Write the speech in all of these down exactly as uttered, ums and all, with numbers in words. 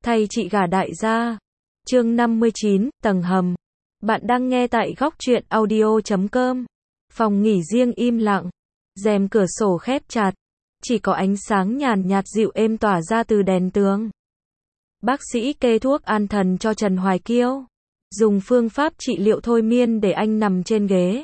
Thay chị gả đại gia. Chương năm mươi chín, tầng hầm. Bạn đang nghe tại góc truyện audio chấm com. Phòng nghỉ riêng im lặng. Rèm cửa sổ khép chặt. Chỉ có ánh sáng nhàn nhạt dịu êm tỏa ra từ đèn tường. Bác sĩ kê thuốc an thần cho Trần Hoài Kiêu. Dùng phương pháp trị liệu thôi miên để anh nằm trên ghế.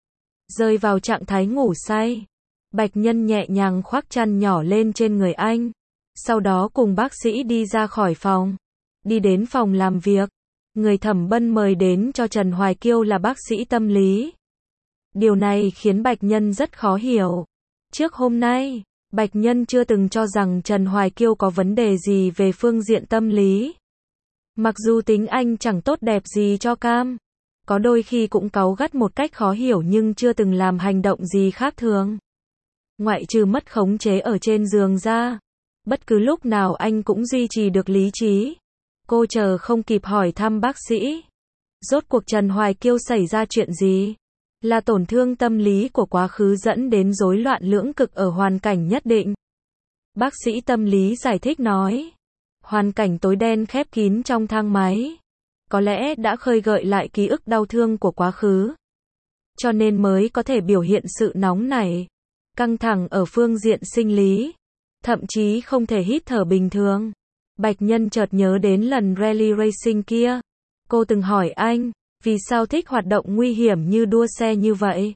Rơi vào trạng thái ngủ say. Bạch Nhân nhẹ nhàng khoác chăn nhỏ lên trên người anh. Sau đó cùng bác sĩ đi ra khỏi phòng. Đi đến phòng làm việc. Người thẩm bân mời đến cho Trần Hoài Kiêu là bác sĩ tâm lý. Điều này khiến Bạch Nhân rất khó hiểu. Trước hôm nay, Bạch Nhân chưa từng cho rằng Trần Hoài Kiêu có vấn đề gì về phương diện tâm lý. Mặc dù tính anh chẳng tốt đẹp gì cho cam. Có đôi khi cũng cáu gắt một cách khó hiểu nhưng chưa từng làm hành động gì khác thường. Ngoại trừ mất khống chế ở trên giường ra. Bất cứ lúc nào anh cũng duy trì được lý trí. Cô chờ không kịp hỏi thăm bác sĩ. Rốt cuộc Trần Hoài Kiêu xảy ra chuyện gì? Là tổn thương tâm lý của quá khứ dẫn đến rối loạn lưỡng cực ở hoàn cảnh nhất định. Bác sĩ tâm lý giải thích nói. Hoàn cảnh tối đen khép kín trong thang máy. Có lẽ đã khơi gợi lại ký ức đau thương của quá khứ. Cho nên mới có thể biểu hiện sự nóng nảy. Căng thẳng ở phương diện sinh lý. Thậm chí không thể hít thở bình thường. Bạch Nhân chợt nhớ đến lần rally racing kia. Cô từng hỏi anh, vì sao thích hoạt động nguy hiểm như đua xe như vậy?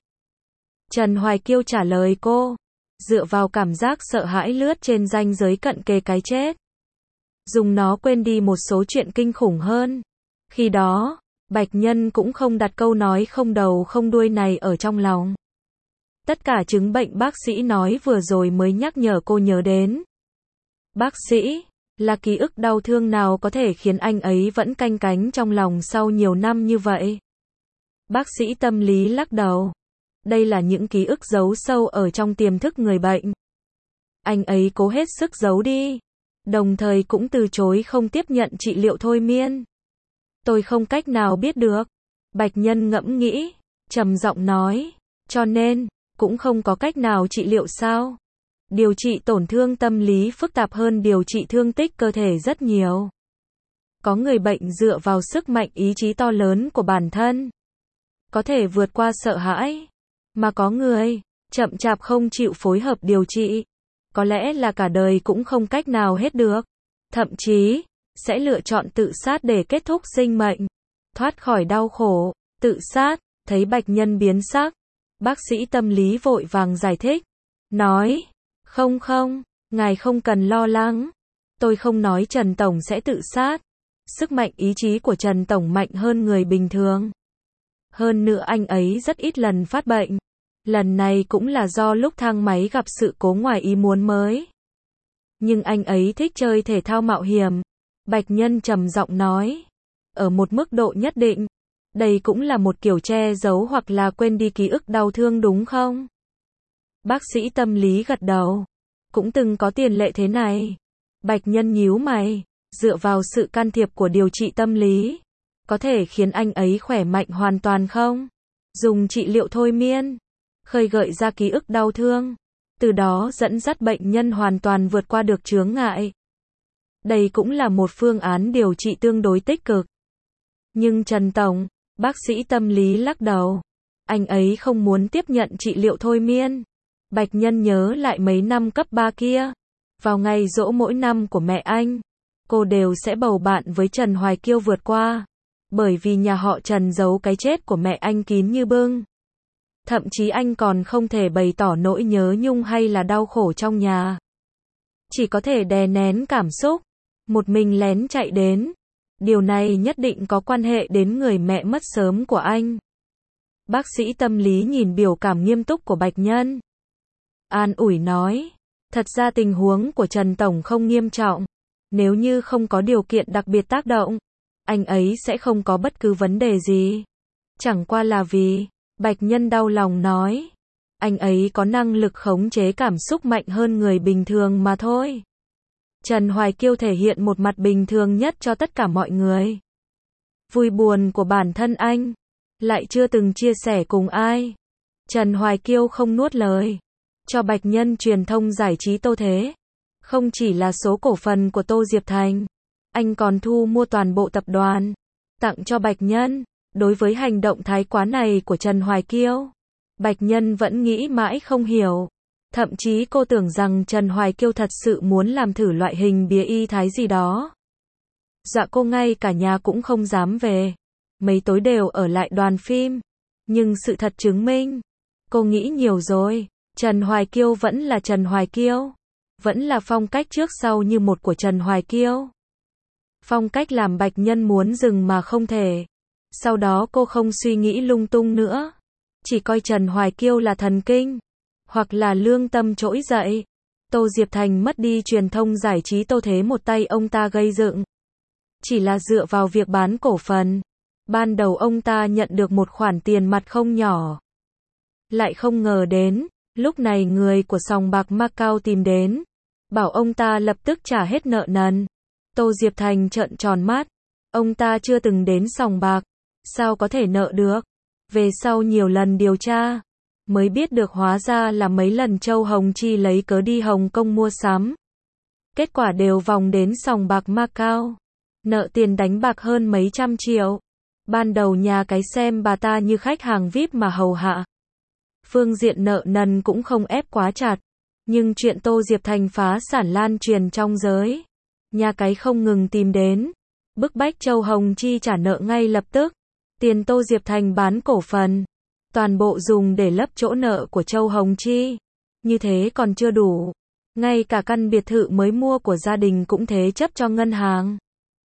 Trần Hoài Kiêu trả lời cô, dựa vào cảm giác sợ hãi lướt trên ranh giới cận kề cái chết. Dùng nó quên đi một số chuyện kinh khủng hơn. Khi đó, Bạch Nhân cũng không đặt câu nói không đầu không đuôi này ở trong lòng. Tất cả chứng bệnh bác sĩ nói vừa rồi mới nhắc nhở cô nhớ đến. Bác sĩ, là ký ức đau thương nào có thể khiến anh ấy vẫn canh cánh trong lòng sau nhiều năm như vậy? Bác sĩ tâm lý lắc đầu. Đây là những ký ức giấu sâu ở trong tiềm thức người bệnh. Anh ấy cố hết sức giấu đi. Đồng thời cũng từ chối không tiếp nhận trị liệu thôi miên. Tôi không cách nào biết được. Bạch Nhân ngẫm nghĩ, trầm giọng nói. Cho nên, cũng không có cách nào trị liệu sao? Điều trị tổn thương tâm lý phức tạp hơn điều trị thương tích cơ thể rất nhiều. Có người bệnh dựa vào sức mạnh ý chí to lớn của bản thân. Có thể vượt qua sợ hãi. Mà có người, chậm chạp không chịu phối hợp điều trị. Có lẽ là cả đời cũng không cách nào hết được. Thậm chí, sẽ lựa chọn tự sát để kết thúc sinh mệnh. Thoát khỏi đau khổ, tự sát, thấy Bạch Nhân biến sắc. Bác sĩ tâm lý vội vàng giải thích. Nói, không không, ngài không cần lo lắng. Tôi không nói Trần Tổng sẽ tự sát. Sức mạnh ý chí của Trần Tổng mạnh hơn người bình thường. Hơn nữa anh ấy rất ít lần phát bệnh. Lần này cũng là do lúc thang máy gặp sự cố ngoài ý muốn mới. Nhưng anh ấy thích chơi thể thao mạo hiểm. Bạch Nhân trầm giọng nói. Ở một mức độ nhất định. Đây cũng là một kiểu che giấu hoặc là quên đi ký ức đau thương đúng không? Bác sĩ tâm lý gật đầu. Cũng từng có tiền lệ thế này. Bạch Nhân nhíu mày. Dựa vào sự can thiệp của điều trị tâm lý. Có thể khiến anh ấy khỏe mạnh hoàn toàn không? Dùng trị liệu thôi miên. Khơi gợi ra ký ức đau thương. Từ đó dẫn dắt bệnh nhân hoàn toàn vượt qua được chướng ngại. Đây cũng là một phương án điều trị tương đối tích cực. Nhưng Trần Tổng, bác sĩ tâm lý lắc đầu. Anh ấy không muốn tiếp nhận trị liệu thôi miên. Bạch Nhân nhớ lại mấy năm cấp ba kia. Vào ngày giỗ mỗi năm của mẹ anh, cô đều sẽ bầu bạn với Trần Hoài Kiêu vượt qua. Bởi vì nhà họ Trần giấu cái chết của mẹ anh kín như bưng. Thậm chí anh còn không thể bày tỏ nỗi nhớ nhung hay là đau khổ trong nhà. Chỉ có thể đè nén cảm xúc. Một mình lén chạy đến. Điều này nhất định có quan hệ đến người mẹ mất sớm của anh. Bác sĩ tâm lý nhìn biểu cảm nghiêm túc của Bạch Nhân. An ủi nói. Thật ra tình huống của Trần Tổng không nghiêm trọng. Nếu như không có điều kiện đặc biệt tác động, anh ấy sẽ không có bất cứ vấn đề gì. Chẳng qua là vì, Bạch Nhân đau lòng nói. Anh ấy có năng lực khống chế cảm xúc mạnh hơn người bình thường mà thôi. Trần Hoài Kiêu thể hiện một mặt bình thường nhất cho tất cả mọi người. Vui buồn của bản thân anh, lại chưa từng chia sẻ cùng ai. Trần Hoài Kiêu không nuốt lời. Cho Bạch Nhân truyền thông giải trí Tô Thế. Không chỉ là số cổ phần của Tô Diệp Thành, Anh còn thu mua toàn bộ tập đoàn, tặng cho Bạch Nhân. Đối với hành động thái quá này của Trần Hoài Kiêu, Bạch Nhân vẫn nghĩ mãi không hiểu. Thậm chí cô tưởng rằng Trần Hoài Kiêu thật sự muốn làm thử loại hình bìa y thái gì đó. Dọa cô ngay cả nhà cũng không dám về. Mấy tối đều ở lại đoàn phim. Nhưng sự thật chứng minh, cô nghĩ nhiều rồi. Trần Hoài Kiêu vẫn là Trần Hoài Kiêu. Vẫn là phong cách trước sau như một của Trần Hoài Kiêu. Phong cách làm Bạch Nhân muốn dừng mà không thể. Sau đó cô không suy nghĩ lung tung nữa. Chỉ coi Trần Hoài Kiêu là thần kinh. Hoặc là lương tâm trỗi dậy. Tô Diệp Thành mất đi truyền thông giải trí Tô Thế một tay ông ta gây dựng. Chỉ là dựa vào việc bán cổ phần. Ban đầu ông ta nhận được một khoản tiền mặt không nhỏ. Lại không ngờ đến, lúc này người của sòng bạc Macau tìm đến. Bảo ông ta lập tức trả hết nợ nần. Tô Diệp Thành trợn tròn mắt. Ông ta chưa từng đến sòng bạc. Sao có thể nợ được? Về sau nhiều lần điều tra, mới biết được hóa ra là mấy lần Châu Hồng Chi lấy cớ đi Hồng Kông mua sắm. Kết quả đều vòng đến sòng bạc Macau. Nợ tiền đánh bạc hơn mấy trăm triệu. Ban đầu nhà cái xem bà ta như khách hàng vi ai pi mà hầu hạ. Phương diện nợ nần cũng không ép quá chặt. Nhưng chuyện Tô Diệp Thành phá sản lan truyền trong giới. Nhà cái không ngừng tìm đến. Bức bách Châu Hồng Chi trả nợ ngay lập tức. Tiền Tô Diệp Thành bán cổ phần. Toàn bộ dùng để lấp chỗ nợ của Châu Hồng Chi. Như thế còn chưa đủ. Ngay cả căn biệt thự mới mua của gia đình cũng thế chấp cho ngân hàng.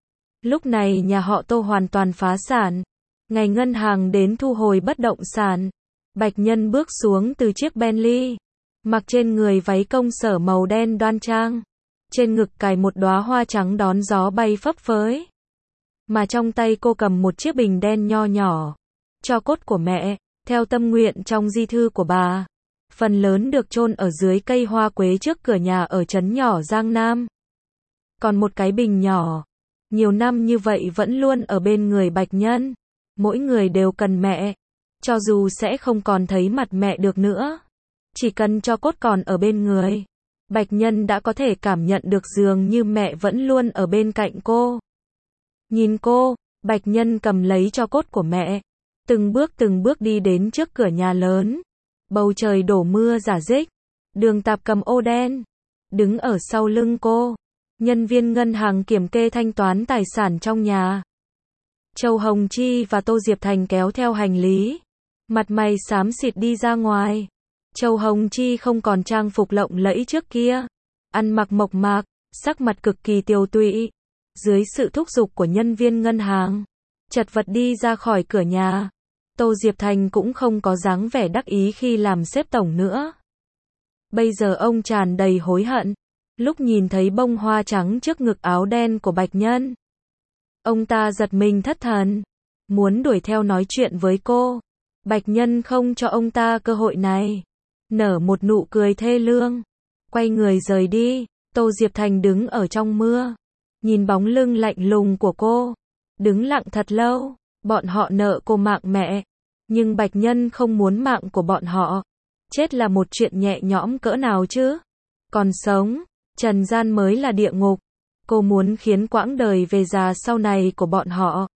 Lúc này nhà họ Tô hoàn toàn phá sản. Ngày ngân hàng đến thu hồi bất động sản. Bạch Nhân bước xuống từ chiếc Bentley. Mặc trên người váy công sở màu đen đoan trang. Trên ngực cài một đóa hoa trắng đón gió bay phấp phới. Mà trong tay cô cầm một chiếc bình đen nho nhỏ. Tro cốt của mẹ, theo tâm nguyện trong di thư của bà. Phần lớn được chôn ở dưới cây hoa quế trước cửa nhà ở trấn nhỏ Giang Nam. Còn một cái bình nhỏ. Nhiều năm như vậy vẫn luôn ở bên người Bạch Nhân. Mỗi người đều cần mẹ. Cho dù sẽ không còn thấy mặt mẹ được nữa. Chỉ cần tro cốt còn ở bên người. Bạch Nhân đã có thể cảm nhận được dường như mẹ vẫn luôn ở bên cạnh cô. Nhìn cô, Bạch Nhân cầm lấy tro cốt của mẹ. Từng bước từng bước đi đến trước cửa nhà lớn. Bầu trời đổ mưa rả rích. Đường Tạp cầm ô đen. Đứng ở sau lưng cô. Nhân viên ngân hàng kiểm kê thanh toán tài sản trong nhà. Châu Hồng Chi và Tô Diệp Thành kéo theo hành lý. Mặt mày xám xịt đi ra ngoài. Châu Hồng Chi không còn trang phục lộng lẫy trước kia. Ăn mặc mộc mạc, sắc mặt cực kỳ tiều tụy. Dưới sự thúc giục của nhân viên ngân hàng, chật vật đi ra khỏi cửa nhà. Tô Diệp Thành cũng không có dáng vẻ đắc ý khi làm sếp tổng nữa. Bây giờ ông tràn đầy hối hận. Lúc nhìn thấy bông hoa trắng trước ngực áo đen của Bạch Nhân, ông ta giật mình thất thần. Muốn đuổi theo nói chuyện với cô. Bạch Nhân không cho ông ta cơ hội này. Nở một nụ cười thê lương. Quay người rời đi. Tô Diệp Thành đứng ở trong mưa. Nhìn bóng lưng lạnh lùng của cô. Đứng lặng thật lâu. Bọn họ nợ cô mạng mẹ. Nhưng Bạch Nhân không muốn mạng của bọn họ. Chết là một chuyện nhẹ nhõm cỡ nào chứ. Còn sống, trần gian mới là địa ngục. Cô muốn khiến quãng đời về già sau này của bọn họ.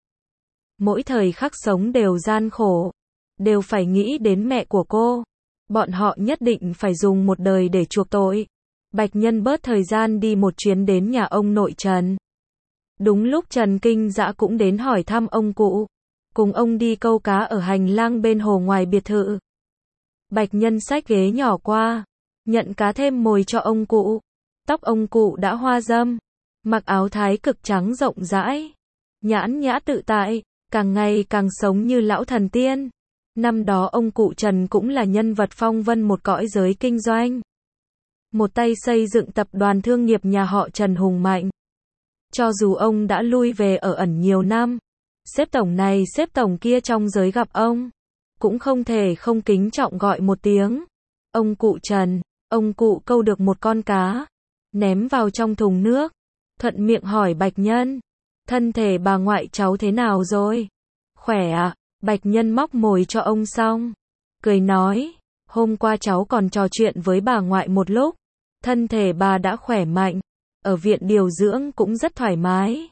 Mỗi thời khắc sống đều gian khổ. Đều phải nghĩ đến mẹ của cô. Bọn họ nhất định phải dùng một đời để chuộc tội. Bạch Nhân bớt thời gian đi một chuyến đến nhà ông nội Trần. Đúng lúc Trần Kinh Dã cũng đến hỏi thăm ông cụ. Cùng ông đi câu cá ở hành lang bên hồ ngoài biệt thự. Bạch Nhân xách ghế nhỏ qua. Nhận cá thêm mồi cho ông cụ. Tóc ông cụ đã hoa râm. Mặc áo thái cực trắng rộng rãi. Nhãn nhã tự tại. Càng ngày càng sống như lão thần tiên. Năm đó ông cụ Trần cũng là nhân vật phong vân một cõi giới kinh doanh. Một tay xây dựng tập đoàn thương nghiệp nhà họ Trần hùng mạnh. Cho dù ông đã lui về ở ẩn nhiều năm, sếp tổng này sếp tổng kia trong giới gặp ông, cũng không thể không kính trọng gọi một tiếng. Ông cụ Trần, ông cụ câu được một con cá, ném vào trong thùng nước, thuận miệng hỏi Bạch Nhân, thân thể bà ngoại cháu thế nào rồi? Khỏe ạ. Bạch Nhân móc mồi cho ông xong, cười nói, hôm qua cháu còn trò chuyện với bà ngoại một lúc, thân thể bà đã khỏe mạnh, ở viện điều dưỡng cũng rất thoải mái.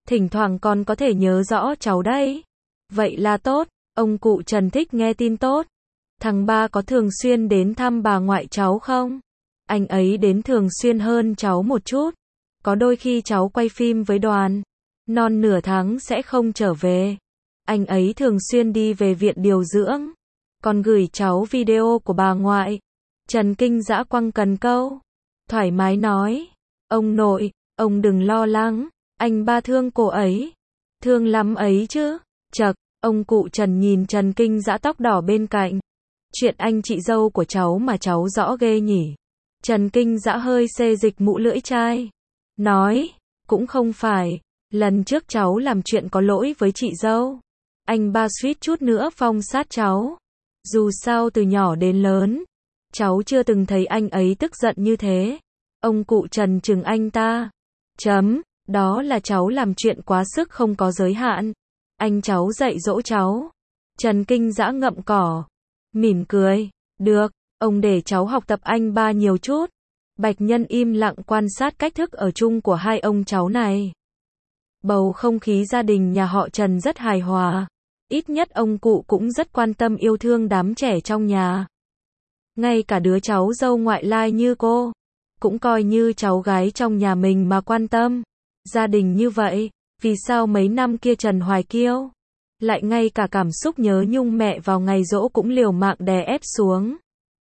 thỉnh thoảng còn có thể nhớ rõ cháu đấy. Vậy là tốt, ông cụ Trần thích nghe tin tốt. Thằng ba có thường xuyên đến thăm bà ngoại cháu không? Anh ấy đến thường xuyên hơn cháu một chút. Có đôi khi cháu quay phim với đoàn, non nửa tháng sẽ không trở về. Anh ấy thường xuyên đi về viện điều dưỡng, còn gửi cháu video của bà ngoại. Trần Kinh Dã quăng cần câu, thoải mái nói, ông nội, ông đừng lo lắng, anh ba thương cô ấy. Thương lắm ấy chứ. Chậc, ông cụ Trần nhìn Trần Kinh Dã tóc đỏ bên cạnh. Chuyện anh chị dâu của cháu mà cháu rõ ghê nhỉ. Trần Kinh Dã hơi xê dịch mũ lưỡi chai. Nói, cũng không phải, lần trước cháu làm chuyện có lỗi với chị dâu. Anh ba suýt chút nữa phong sát cháu. Dù sao từ nhỏ đến lớn, cháu chưa từng thấy anh ấy tức giận như thế. Ông cụ Trần trừng anh ta. Chấm, đó là cháu làm chuyện quá sức không có giới hạn. Anh cháu dạy dỗ cháu. Trần Kinh Dã ngậm cỏ, mỉm cười. Được, ông để cháu học tập anh ba nhiều chút. Bạch Nhân im lặng quan sát cách thức ở chung của hai ông cháu này. Bầu không khí gia đình nhà họ Trần rất hài hòa. Ít nhất ông cụ cũng rất quan tâm yêu thương đám trẻ trong nhà. Ngay cả đứa cháu dâu ngoại lai như cô, cũng coi như cháu gái trong nhà mình mà quan tâm. Gia đình như vậy, vì sao mấy năm kia Trần Hoài Kiêu lại ngay cả cảm xúc nhớ nhung mẹ vào ngày giỗ cũng liều mạng đè ép xuống.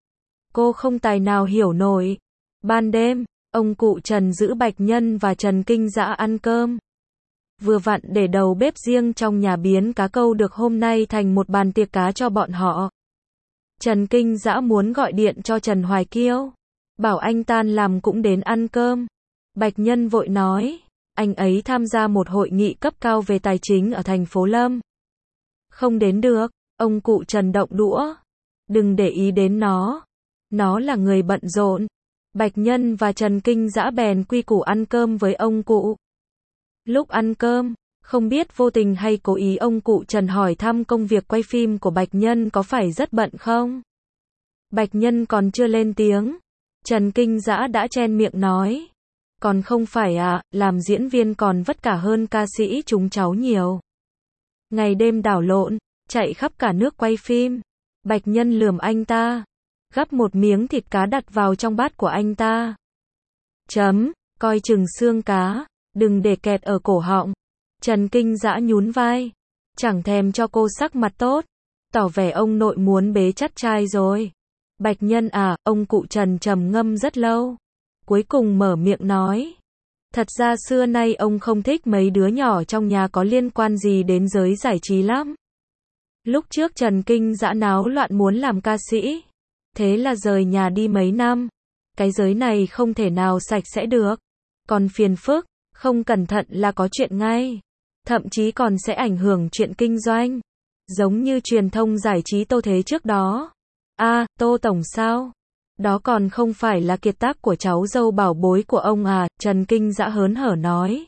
Cô không tài nào hiểu nổi. Ban đêm, ông cụ Trần giữ Bạch Nhân và Trần Kinh Dã ăn cơm. Vừa vặn để đầu bếp riêng trong nhà biến cá câu được hôm nay thành một bàn tiệc cá cho bọn họ. Trần Kinh Dã muốn gọi điện cho Trần Hoài Kiêu, bảo anh tan làm cũng đến ăn cơm. Bạch Nhân vội nói, anh ấy tham gia một hội nghị cấp cao về tài chính ở thành phố Lâm. Không đến được, ông cụ Trần động đũa. Đừng để ý đến nó. Nó là người bận rộn. Bạch Nhân và Trần Kinh Dã bèn quy củ ăn cơm với ông cụ. Lúc ăn cơm, không biết vô tình hay cố ý ông cụ Trần hỏi thăm công việc quay phim của Bạch Nhân có phải rất bận không? Bạch Nhân còn chưa lên tiếng, Trần Kinh Dã đã chen miệng nói. Còn không phải à, làm diễn viên còn vất cả hơn ca sĩ chúng cháu nhiều. Ngày đêm đảo lộn, chạy khắp cả nước quay phim. Bạch Nhân lườm anh ta, gắp một miếng thịt cá đặt vào trong bát của anh ta. Chấm, coi chừng xương cá, đừng để kẹt ở cổ họng. Trần Kinh Dã nhún vai, chẳng thèm cho cô sắc mặt tốt, tỏ vẻ ông nội muốn bế chắt trai rồi. Bạch Nhân à, ông cụ Trần trầm ngâm rất lâu, cuối cùng mở miệng nói. Thật ra xưa nay ông không thích mấy đứa nhỏ trong nhà có liên quan gì đến giới giải trí lắm. Lúc trước Trần Kinh Dã náo loạn muốn làm ca sĩ, thế là rời nhà đi mấy năm. Cái giới này không thể nào sạch sẽ được. Còn phiền phức, không cẩn thận là có chuyện ngay. Thậm chí còn sẽ ảnh hưởng chuyện kinh doanh. Giống như truyền thông giải trí Tô Thế trước đó. A, à, Tô Tổng sao? Đó còn không phải là kiệt tác của cháu dâu bảo bối của ông à, Trần Kinh Dã hớn hở nói.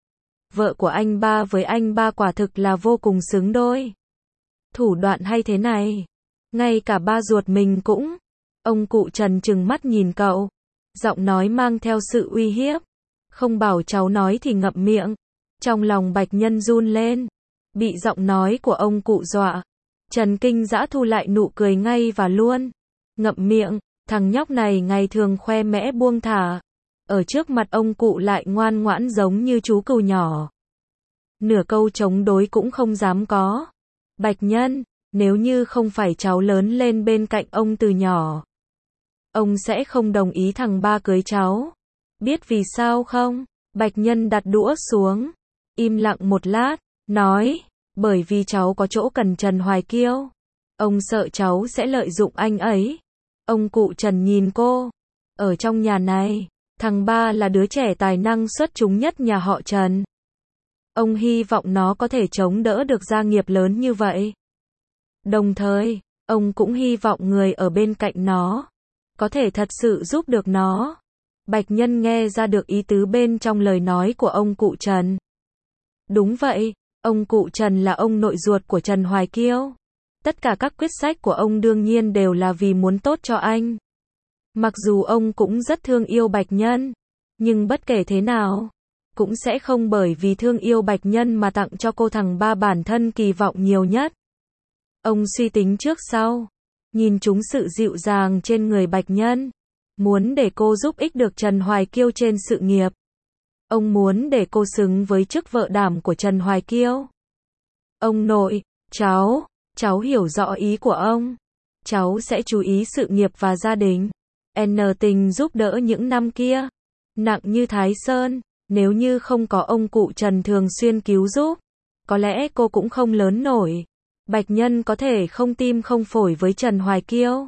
Vợ của anh ba với anh ba quả thực là vô cùng xứng đôi. Thủ đoạn hay thế này, ngay cả ba ruột mình cũng. Ông cụ Trần trừng mắt nhìn cậu, giọng nói mang theo sự uy hiếp. Không bảo cháu nói thì ngậm miệng. Trong lòng Bạch Nhân run lên, bị giọng nói của ông cụ dọa. Trần Kinh Dã thu lại nụ cười ngay và luôn. Ngậm miệng, thằng nhóc này ngày thường khoe mẽ buông thả. Ở trước mặt ông cụ lại ngoan ngoãn giống như chú cừu nhỏ. Nửa câu chống đối cũng không dám có. Bạch Nhân, nếu như không phải cháu lớn lên bên cạnh ông từ nhỏ, ông sẽ không đồng ý thằng ba cưới cháu. Biết vì sao không? Bạch Nhân đặt đũa xuống, im lặng một lát, nói, bởi vì cháu có chỗ cần Trần Hoài Kiêu. Ông sợ cháu sẽ lợi dụng anh ấy. Ông cụ Trần nhìn cô. Ở trong nhà này, thằng ba là đứa trẻ tài năng xuất chúng nhất nhà họ Trần. Ông hy vọng nó có thể chống đỡ được gia nghiệp lớn như vậy. Đồng thời, ông cũng hy vọng người ở bên cạnh nó có thể thật sự giúp được nó. Bạch Nhân nghe ra được ý tứ bên trong lời nói của ông cụ Trần. Đúng vậy, ông cụ Trần là ông nội ruột của Trần Hoài Kiêu. Tất cả các quyết sách của ông đương nhiên đều là vì muốn tốt cho anh. Mặc dù ông cũng rất thương yêu Bạch Nhân, nhưng bất kể thế nào, cũng sẽ không bởi vì thương yêu Bạch Nhân mà tặng cho cô thằng ba bản thân kỳ vọng nhiều nhất. Ông suy tính trước sau, nhìn chúng sự dịu dàng trên người Bạch Nhân, muốn để cô giúp ích được Trần Hoài Kiêu trên sự nghiệp. Ông muốn để cô xứng với chức vợ đảm của Trần Hoài Kiêu. Ông nội, cháu, cháu hiểu rõ ý của ông. Cháu sẽ chú ý sự nghiệp và gia đình. N tình giúp đỡ những năm kia, nặng như Thái Sơn, nếu như không có ông cụ Trần thường xuyên cứu giúp, có lẽ cô cũng không lớn nổi. Bạch Nhân có thể không tim không phổi với Trần Hoài Kiêu,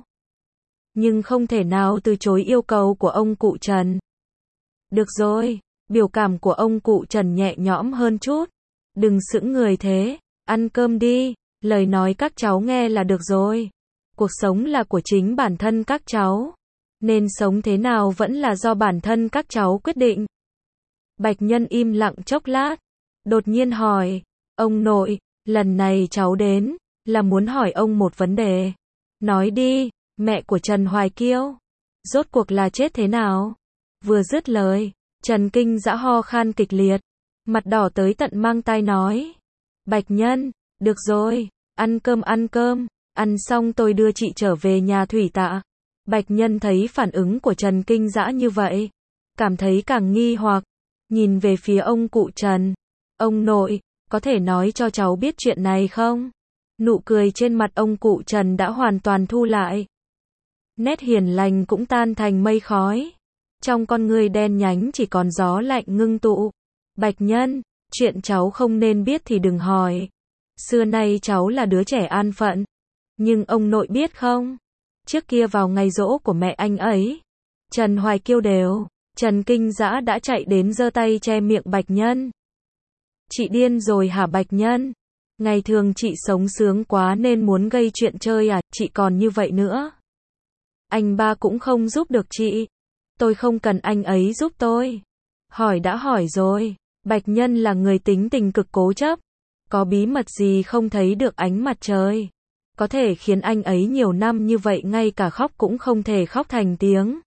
nhưng không thể nào từ chối yêu cầu của ông cụ Trần. Được rồi, biểu cảm của ông cụ Trần nhẹ nhõm hơn chút. Đừng sững người thế, ăn cơm đi, lời nói các cháu nghe là được rồi. Cuộc sống là của chính bản thân các cháu, nên sống thế nào vẫn là do bản thân các cháu quyết định. Bạch Nhân im lặng chốc lát, đột nhiên hỏi, ông nội, lần này cháu đến, là muốn hỏi ông một vấn đề. Nói đi, mẹ của Trần Hoài Kiêu, rốt cuộc là chết thế nào? Vừa dứt lời, Trần Kinh Dã ho khan kịch liệt, mặt đỏ tới tận mang tai nói. Bạch Nhân, được rồi, ăn cơm ăn cơm, ăn xong tôi đưa chị trở về nhà Thủy Tạ. Bạch Nhân thấy phản ứng của Trần Kinh Dã như vậy, cảm thấy càng nghi hoặc, nhìn về phía ông cụ Trần. Ông nội, có thể nói cho cháu biết chuyện này không? Nụ cười trên mặt ông cụ Trần đã hoàn toàn thu lại. Nét hiền lành cũng tan thành mây khói. Trong con người đen nhánh chỉ còn gió lạnh ngưng tụ. Bạch Nhân, chuyện cháu không nên biết thì đừng hỏi. Xưa nay cháu là đứa trẻ an phận. Nhưng ông nội biết không? Trước kia vào ngày giỗ của mẹ anh ấy, Trần Hoài Kiêu đều, Trần Kinh Dã đã chạy đến giơ tay che miệng Bạch Nhân. Chị điên rồi hả Bạch Nhân? Ngày thường chị sống sướng quá nên muốn gây chuyện chơi à, chị còn như vậy nữa. Anh ba cũng không giúp được chị. Tôi không cần anh ấy giúp tôi. Hỏi đã hỏi rồi, Bạch Nhân là người tính tình cực cố chấp. Có bí mật gì không thấy được ánh mặt trời, có thể khiến anh ấy nhiều năm như vậy ngay cả khóc cũng không thể khóc thành tiếng.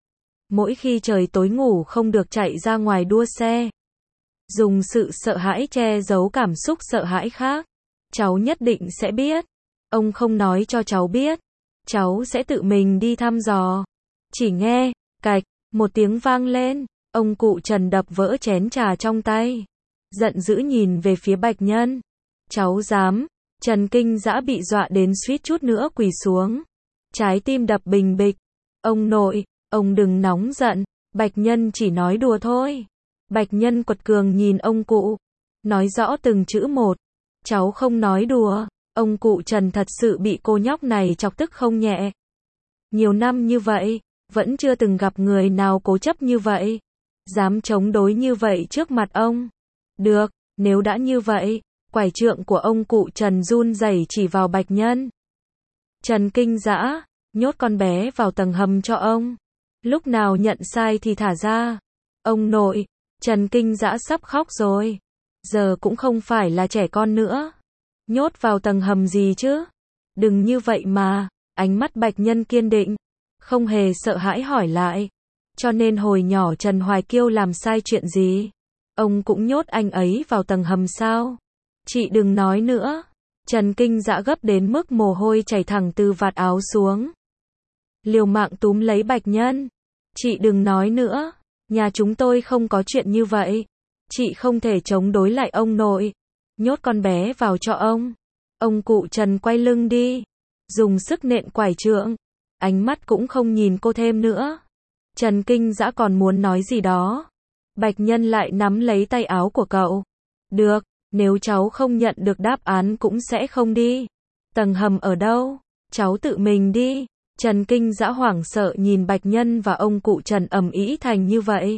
Mỗi khi trời tối ngủ không được chạy ra ngoài đua xe. Dùng sự sợ hãi che giấu cảm xúc sợ hãi khác. Cháu nhất định sẽ biết. Ông không nói cho cháu biết. Cháu sẽ tự mình đi thăm dò. Chỉ nghe, cạch, một tiếng vang lên. Ông cụ Trần đập vỡ chén trà trong tay. Giận dữ nhìn về phía Bạch Nhân. Cháu dám. Trần Kinh Dã bị dọa đến suýt chút nữa quỳ xuống. Trái tim đập bình bịch. Ông nội, ông đừng nóng giận. Bạch Nhân chỉ nói đùa thôi. Bạch Nhân quật cường nhìn ông cụ. Nói rõ từng chữ một. Cháu không nói đùa. Ông cụ Trần thật sự bị cô nhóc này chọc tức không nhẹ. Nhiều năm như vậy, vẫn chưa từng gặp người nào cố chấp như vậy. Dám chống đối như vậy trước mặt ông. Được, nếu đã như vậy, quải trượng của ông cụ Trần run rẩy chỉ vào Bạch Nhân. Trần Kinh Dã, nhốt con bé vào tầng hầm cho ông. Lúc nào nhận sai thì thả ra. Ông nội, Trần Kinh Dã sắp khóc rồi. Giờ cũng không phải là trẻ con nữa. Nhốt vào tầng hầm gì chứ? Đừng như vậy mà. Ánh mắt Bạch Nhân kiên định, không hề sợ hãi hỏi lại. Cho nên hồi nhỏ Trần Hoài Kiêu làm sai chuyện gì? Ông cũng nhốt anh ấy vào tầng hầm sao? Chị đừng nói nữa. Trần Kinh Dã gấp đến mức mồ hôi chảy thẳng từ vạt áo xuống. Liều mạng túm lấy Bạch Nhân. Chị đừng nói nữa. Nhà chúng tôi không có chuyện như vậy. Chị không thể chống đối lại ông nội. Nhốt con bé vào cho ông. Ông cụ Trần quay lưng đi. Dùng sức nện quải trượng. Ánh mắt cũng không nhìn cô thêm nữa. Trần Kinh Dã còn muốn nói gì đó. Bạch Nhân lại nắm lấy tay áo của cậu. Được, nếu cháu không nhận được đáp án cũng sẽ không đi. Tầng hầm ở đâu? Cháu tự mình đi. Trần Kinh Dã hoảng sợ nhìn Bạch Nhân và ông cụ Trần ầm ĩ thành như vậy.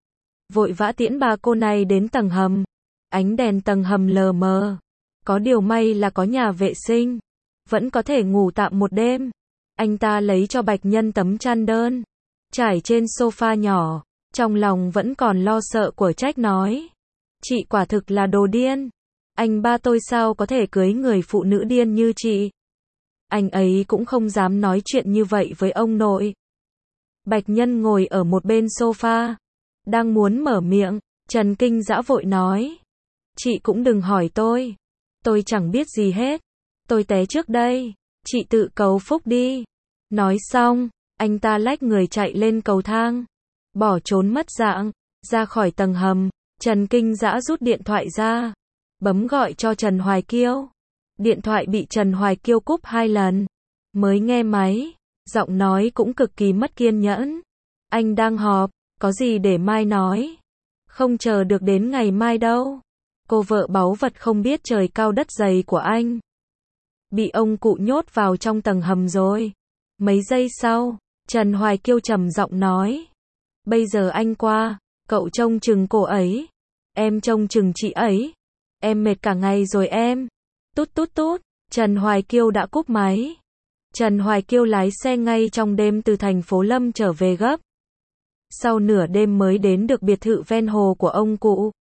Vội vã tiễn ba cô này đến tầng hầm. Ánh đèn tầng hầm lờ mờ. Có điều may là có nhà vệ sinh. Vẫn có thể ngủ tạm một đêm. Anh ta lấy cho Bạch Nhân tấm chăn đơn. Trải trên sofa nhỏ. Trong lòng vẫn còn lo sợ của trách nói. Chị quả thực là đồ điên. Anh ba tôi sao có thể cưới người phụ nữ điên như chị. Anh ấy cũng không dám nói chuyện như vậy với ông nội. Bạch Nhân ngồi ở một bên sofa. Đang muốn mở miệng. Trần Kinh Dã vội nói. Chị cũng đừng hỏi tôi. Tôi chẳng biết gì hết. Tôi té trước đây. Chị tự cầu phúc đi. Nói xong, anh ta lách người chạy lên cầu thang. Bỏ trốn mất dạng. Ra khỏi tầng hầm, Trần Kinh Dã rút điện thoại ra. Bấm gọi cho Trần Hoài Kiêu. Điện thoại bị Trần Hoài Kiêu cúp hai lần. Mới nghe máy. Giọng nói cũng cực kỳ mất kiên nhẫn. Anh đang họp, có gì để mai nói. Không chờ được đến ngày mai đâu. Cô vợ báu vật không biết trời cao đất dày của anh. Bị ông cụ nhốt vào trong tầng hầm rồi. Mấy giây sau, Trần Hoài Kiêu trầm giọng nói. Bây giờ anh qua, cậu trông chừng cô ấy. Em trông chừng chị ấy. Em mệt cả ngày rồi em. Tút tút tút, Trần Hoài Kiêu đã cúp máy. Trần Hoài Kiêu lái xe ngay trong đêm từ thành phố Lâm trở về gấp. Sau nửa đêm mới đến được biệt thự ven hồ của ông cụ.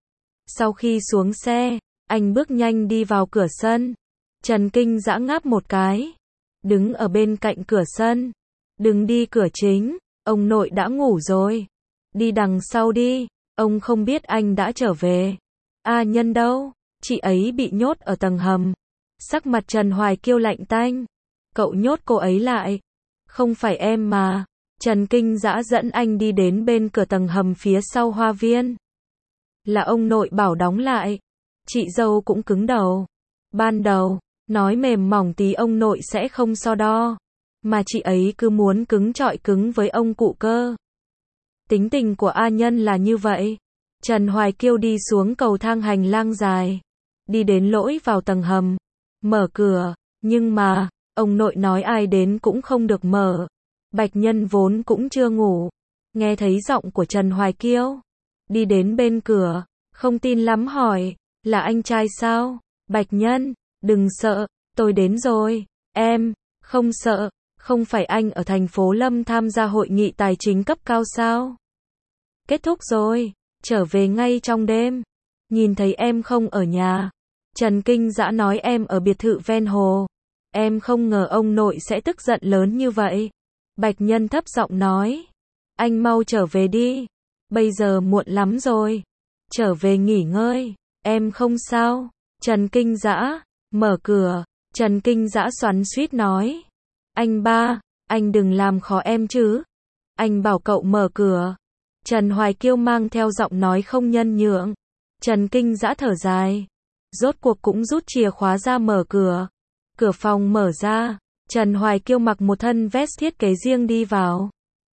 Sau khi xuống xe, anh bước nhanh đi vào cửa sân. Trần Kinh Dã ngáp một cái. Đứng ở bên cạnh cửa sân. Đừng đi cửa chính, ông nội đã ngủ rồi. Đi đằng sau đi, ông không biết anh đã trở về. A Nhân đâu? Chị ấy bị nhốt ở tầng hầm. Sắc mặt Trần Hoài Kiêu lạnh tanh. Cậu nhốt cô ấy lại. Không phải em mà. Trần Kinh Dã dẫn anh đi đến bên cửa tầng hầm phía sau hoa viên. Là ông nội bảo đóng lại. Chị dâu cũng cứng đầu. Ban đầu, nói mềm mỏng tí ông nội sẽ không so đo. Mà chị ấy cứ muốn cứng trọi cứng với ông cụ cơ. Tính tình của A Nhân là như vậy. Trần Hoài Kiêu đi xuống cầu thang hành lang dài. Đi đến lối vào tầng hầm. Mở cửa. Nhưng mà, ông nội nói ai đến cũng không được mở. Bạch Nhân vốn cũng chưa ngủ. Nghe thấy giọng của Trần Hoài Kiêu. Đi đến bên cửa. Không tin lắm hỏi. Là anh trai sao? Bạch Nhân, đừng sợ. Tôi đến rồi. Em, không sợ. Không phải anh ở thành phố Lâm tham gia hội nghị tài chính cấp cao sao? Kết thúc rồi. Trở về ngay trong đêm. Nhìn thấy em không ở nhà. Trần Kinh Dã nói em ở biệt thự ven hồ. Em không ngờ ông nội sẽ tức giận lớn như vậy. Bạch Nhân thấp giọng nói. Anh mau trở về đi. Bây giờ muộn lắm rồi. Trở về nghỉ ngơi. Em không sao. Trần Kinh Dã, mở cửa. Trần Kinh Dã xoắn xuýt nói. Anh ba, anh đừng làm khó em chứ. Anh bảo cậu mở cửa. Trần Hoài Kiêu mang theo giọng nói không nhân nhượng. Trần Kinh Dã thở dài. Rốt cuộc cũng rút chìa khóa ra mở cửa. Cửa phòng mở ra. Trần Hoài Kiêu mặc một thân vest thiết kế riêng đi vào.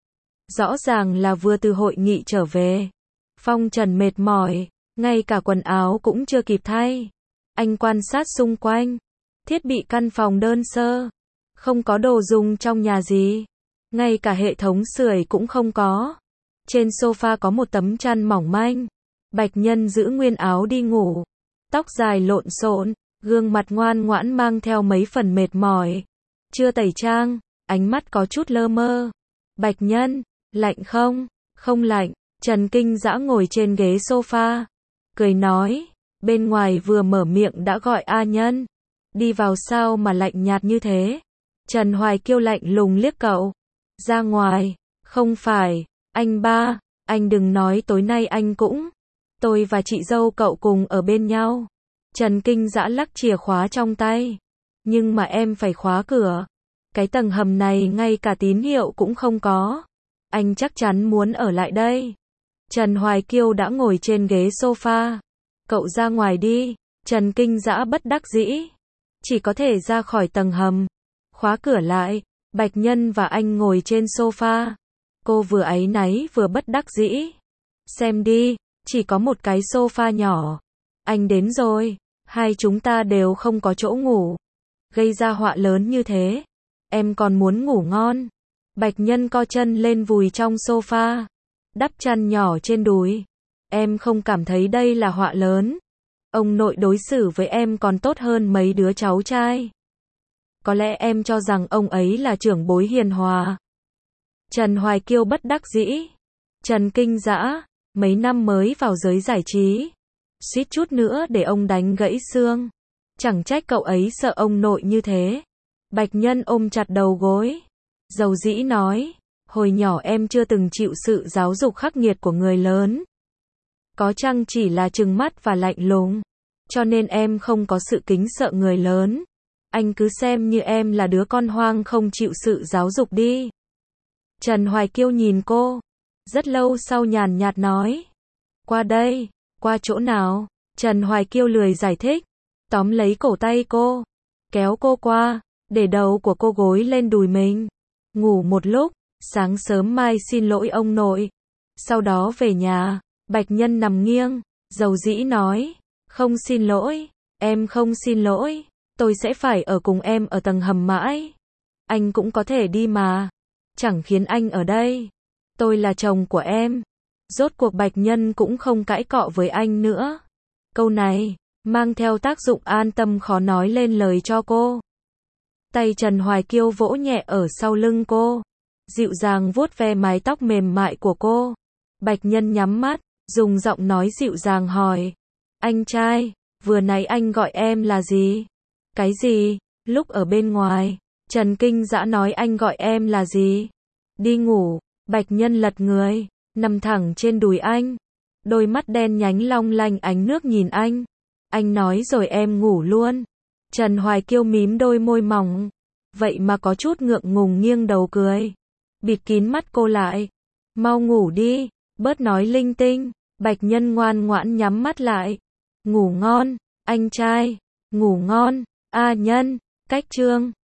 Rõ ràng là vừa từ hội nghị trở về. Phong trần mệt mỏi. Ngay cả quần áo cũng chưa kịp thay. Anh quan sát xung quanh. Thiết bị căn phòng đơn sơ. Không có đồ dùng trong nhà gì. Ngay cả hệ thống sưởi cũng không có. Trên sofa có một tấm chăn mỏng manh. Bạch Nhân giữ nguyên áo đi ngủ. Tóc dài lộn xộn, gương mặt ngoan ngoãn mang theo mấy phần mệt mỏi. Chưa tẩy trang, ánh mắt có chút lơ mơ. Bạch Nhân, lạnh không? Không lạnh. Trần Kinh Dã ngồi trên ghế sofa. Cười nói, bên ngoài vừa mở miệng đã gọi A Nhân. Đi vào sao mà lạnh nhạt như thế? Trần Hoài Kiêu lạnh lùng liếc cậu. Ra ngoài, không phải, anh ba, anh đừng nói tối nay anh cũng. Tôi và chị dâu cậu cùng ở bên nhau. Trần Kinh Dã lắc chìa khóa trong tay. Nhưng mà em phải khóa cửa. Cái tầng hầm này ngay cả tín hiệu cũng không có. Anh chắc chắn muốn ở lại đây. Trần Hoài Kiêu đã ngồi trên ghế sofa. Cậu ra ngoài đi. Trần Kinh Dã bất đắc dĩ. Chỉ có thể ra khỏi tầng hầm. Khóa cửa lại. Bạch Nhân và anh ngồi trên sofa. Cô vừa áy náy vừa bất đắc dĩ. Xem đi, chỉ có một cái sofa nhỏ. Anh đến rồi. Hai chúng ta đều không có chỗ ngủ. Gây ra họa lớn như thế. Em còn muốn ngủ ngon. Bạch Nhân co chân lên vùi trong sofa. Đắp chăn nhỏ trên đùi. Em không cảm thấy đây là họa lớn. Ông nội đối xử với em còn tốt hơn mấy đứa cháu trai. Có lẽ em cho rằng ông ấy là trưởng bối hiền hòa. Trần Hoài Kiêu bất đắc dĩ. Trần Kinh Dã, mấy năm mới vào giới giải trí. Suýt chút nữa để ông đánh gãy xương. Chẳng trách cậu ấy sợ ông nội như thế. Bạch Nhân ôm chặt đầu gối. Dầu dĩ nói, hồi nhỏ em chưa từng chịu sự giáo dục khắc nghiệt của người lớn. Có chăng chỉ là trừng mắt và lạnh lùng. Cho nên em không có sự kính sợ người lớn. Anh cứ xem như em là đứa con hoang không chịu sự giáo dục đi. Trần Hoài Kiêu nhìn cô. Rất lâu sau nhàn nhạt nói. Qua đây. Qua chỗ nào? Trần Hoài Kiêu lười giải thích. Tóm lấy cổ tay cô. Kéo cô qua. Để đầu của cô gối lên đùi mình. Ngủ một lúc. Sáng sớm mai xin lỗi ông nội. Sau đó về nhà. Bạch Nhân nằm nghiêng. Dầu dĩ nói. Không xin lỗi. Em không xin lỗi. Tôi sẽ phải ở cùng em ở tầng hầm mãi. Anh cũng có thể đi mà. Chẳng khiến anh ở đây. Tôi là chồng của em. Rốt cuộc Bạch Nhân cũng không cãi cọ với anh nữa. Câu này mang theo tác dụng an tâm khó nói lên lời cho cô. Tay Trần Hoài Kiêu vỗ nhẹ ở sau lưng cô. Dịu dàng vuốt ve mái tóc mềm mại của cô. Bạch Nhân nhắm mắt, dùng giọng nói dịu dàng hỏi. Anh trai, vừa nãy anh gọi em là gì? Cái gì? Lúc ở bên ngoài, Trần Kinh Dã nói anh gọi em là gì? Đi ngủ. Bạch Nhân lật người, nằm thẳng trên đùi anh. Đôi mắt đen nhánh long lanh ánh nước nhìn anh. Anh nói rồi em ngủ luôn. Trần Hoài Kiêu mím đôi môi mỏng. Vậy mà có chút ngượng ngùng nghiêng đầu cười. Bịt kín mắt cô lại. Mau ngủ đi, bớt nói linh tinh. Bạch Nhân ngoan ngoãn nhắm mắt lại. Ngủ ngon, anh trai. Ngủ ngon, A Nhân. Cách chương